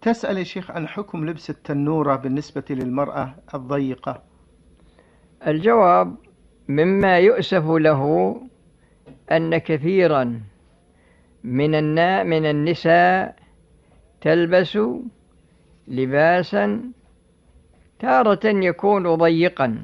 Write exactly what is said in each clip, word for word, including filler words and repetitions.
تسأل يا شيخ عن حكم لبس التنورة بالنسبة للمرأة الضيقة. الجواب: مما يؤسف له أن كثيرا من النا من النساء تلبس لباسا تارة يكون ضيقا،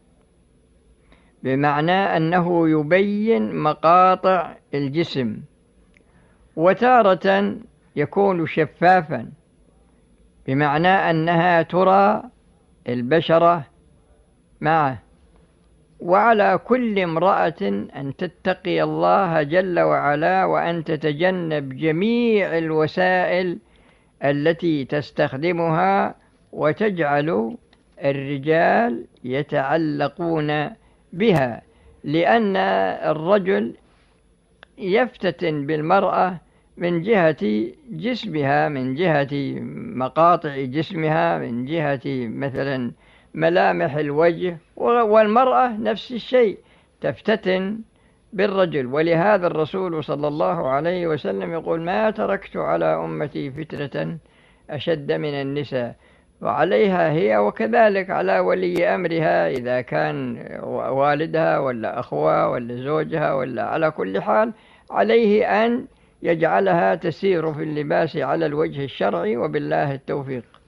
بمعنى أنه يبين مقاطع الجسم، وتارة يكون شفافا، بمعنى أنها ترى البشرة معه. وعلى كل امرأة أن تتقي الله جل وعلا، وأن تتجنب جميع الوسائل التي تستخدمها وتجعل الرجال يتعلقون بها، لأن الرجل يفتتن بالمرأة من جهة جسمها، من جهة مقاطع جسمها، من جهة مثلا ملامح الوجه، والمرأة نفس الشيء تفتتن بالرجل. ولهذا الرسول صلى الله عليه وسلم يقول: ما تركت على أمتي فتنة أشد من النساء. وعليها هي، وكذلك على ولي أمرها إذا كان والدها ولا أخوها ولا زوجها، ولا على كل حال عليه أن يجعلها تسير في اللباس على الوجه الشرعي، وبالله التوفيق.